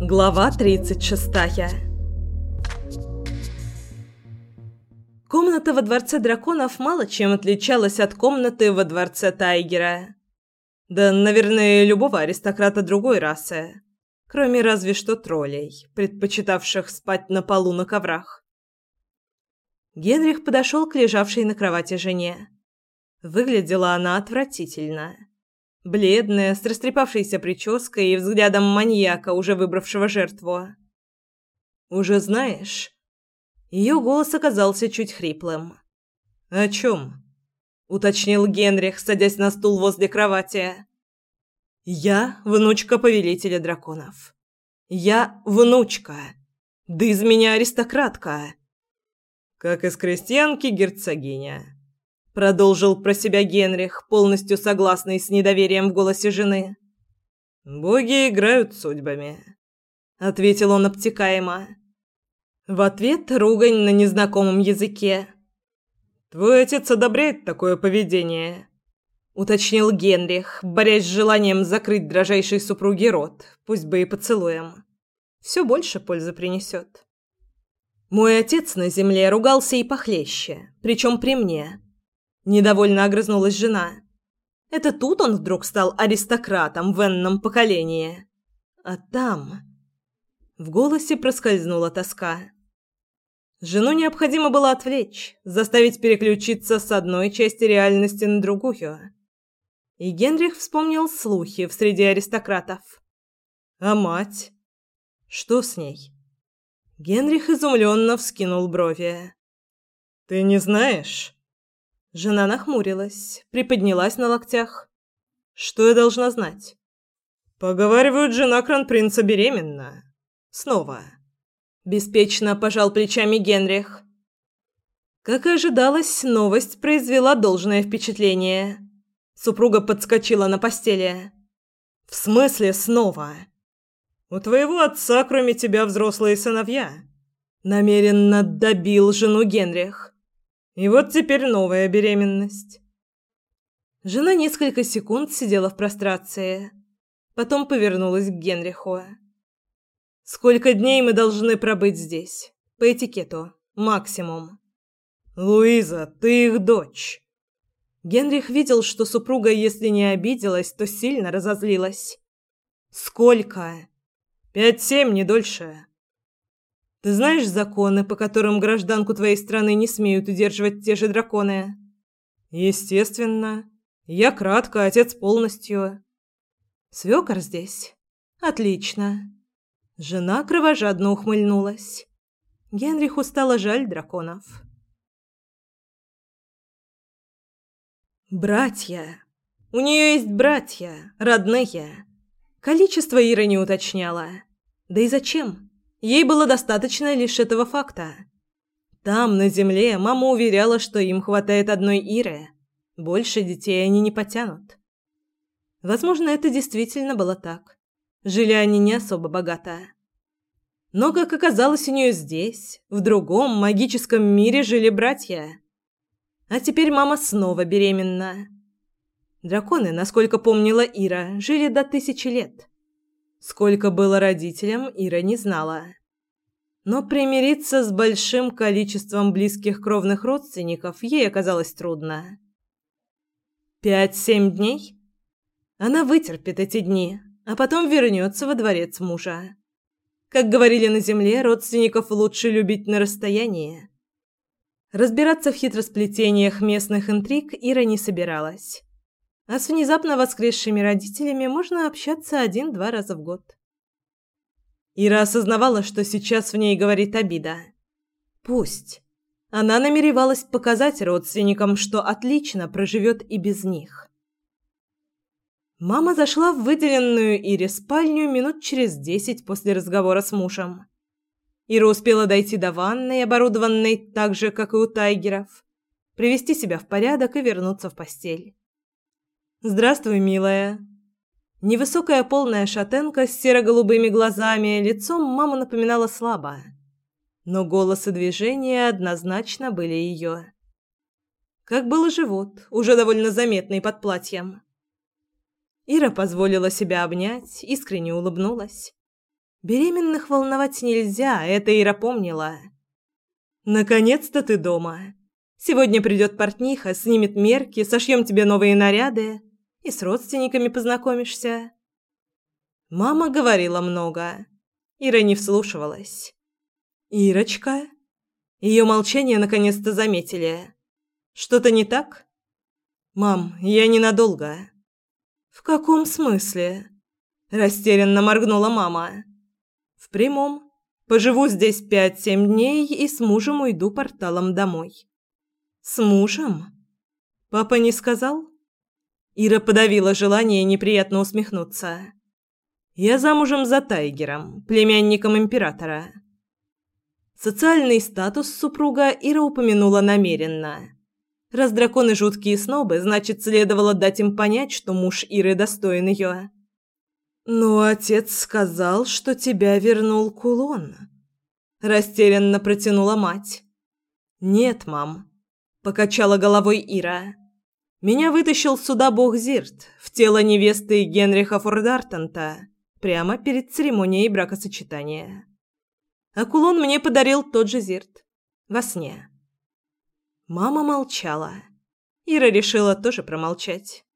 Глава 36. Комната во Дворце Драконов мало чем отличалась от комнаты во Дворце Тайгера. Да, наверное, любого аристократа другой расы, кроме разве что троллей, предпочитавших спать на полу на коврах. Генрих подошел к лежавшей на кровати жене. Выглядела она отвратительно. Бледная, с растрепавшейся прической и взглядом маньяка, уже выбравшего жертву. «Уже знаешь?» Ее голос оказался чуть хриплым. «О чем?» — уточнил Генрих, садясь на стул возле кровати. «Я внучка повелителя драконов. Я внучка. Да из меня аристократка. Как из крестьянки герцогиня». Продолжил про себя Генрих, полностью согласный с недоверием в голосе жены. «Боги играют судьбами», — ответил он обтекаемо. В ответ ругань на незнакомом языке. «Твой отец одобряет такое поведение», — уточнил Генрих, борясь с желанием закрыть дрожайшей супруге рот, пусть бы и поцелуем. Все больше пользы принесет. Мой отец на земле ругался и похлеще, причем при мне. Недовольно огрызнулась жена. Это тут он вдруг стал аристократом в энном поколении. А там... В голосе проскользнула тоска. Жену необходимо было отвлечь, заставить переключиться с одной части реальности на другую. И Генрих вспомнил слухи в среде аристократов. А мать? Что с ней? Генрих изумленно вскинул брови. «Ты не знаешь?» Жена нахмурилась, приподнялась на локтях. «Что я должна знать?» «Поговаривают, жена кронпринца беременна. Снова». Беспечно пожал плечами Генрих. Как и ожидалось, новость произвела должное впечатление. Супруга подскочила на постели. «В смысле снова?» «У твоего отца, кроме тебя, взрослые сыновья». Намеренно добил жену Генрих. И вот теперь новая беременность. Жена несколько секунд сидела в прострации. Потом повернулась к Генриху. «Сколько дней мы должны пробыть здесь? По этикету. Максимум». «Луиза, ты их дочь». Генрих видел, что супруга, если не обиделась, то сильно разозлилась. «Сколько?» 5-7, не дольше. Ты знаешь законы, по которым гражданку твоей страны не смеют удерживать те же драконы? Естественно. Я кратко, отец полностью. Свекор здесь? Отлично. Жена кровожадно ухмыльнулась. Генриху стало жаль драконов. Братья. У нее есть братья, родные. Количество Ира не уточняла. Да и зачем? Ей было достаточно лишь этого факта. Там, на земле, мама уверяла, что им хватает одной Иры. Больше детей они не потянут. Возможно, это действительно было так. Жили они не особо богато. Но, как оказалось, у нее здесь, в другом магическом мире, жили братья. А теперь мама снова беременна. Драконы, насколько помнила Ира, жили до 1000 лет. Сколько было родителям, Ира не знала. Но примириться с большим количеством близких кровных родственников ей оказалось трудно. 5-7 дней? Она вытерпит эти дни, а потом вернется во дворец мужа. Как говорили на земле, родственников лучше любить на расстоянии. Разбираться в хитросплетениях местных интриг Ира не собиралась. А с внезапно воскресшими родителями можно общаться 1-2 раза в год. Ира осознавала, что сейчас в ней говорит обида. Пусть. Она намеревалась показать родственникам, что отлично проживет и без них. Мама зашла в выделенную Ире спальню минут через 10 после разговора с мужем. Ира успела дойти до ванной, оборудованной так же, как и у тайгеров, привести себя в порядок и вернуться в постель. «Здравствуй, милая». Невысокая полная шатенка с серо-голубыми глазами, лицом маму напоминала слабо. Но голос и движения однозначно были ее. Как был и живот, уже довольно заметный под платьем. Ира позволила себя обнять, искренне улыбнулась. Беременных волновать нельзя, это Ира помнила. «Наконец-то ты дома. Сегодня придет портниха, снимет мерки, сошьем тебе новые наряды и с родственниками познакомишься». Мама говорила много. Ира не вслушивалась. «Ирочка?» Ее молчание наконец-то заметили. «Что-то не так?» «Мам, я ненадолго». «В каком смысле?» Растерянно моргнула мама. «В прямом. Поживу здесь 5-7 дней и с мужем уйду порталом домой». «С мужем?» «Папа не сказал?» Ира подавила желание неприятно усмехнуться. «Я замужем за Тайгером, племянником императора». Социальный статус супруга Ира упомянула намеренно. Раз драконы жуткие снобы, значит, следовало дать им понять, что муж Иры достоин ее. «Но отец сказал, что тебя вернул кулон», – растерянно протянула мать. «Нет, мам», – покачала головой Ира. «Меня вытащил сюда бог Зирт в тело невесты Генриха Фордартанта прямо перед церемонией бракосочетания. А кулон мне подарил тот же Зирт. Во сне». Мама молчала. Ира решила тоже промолчать.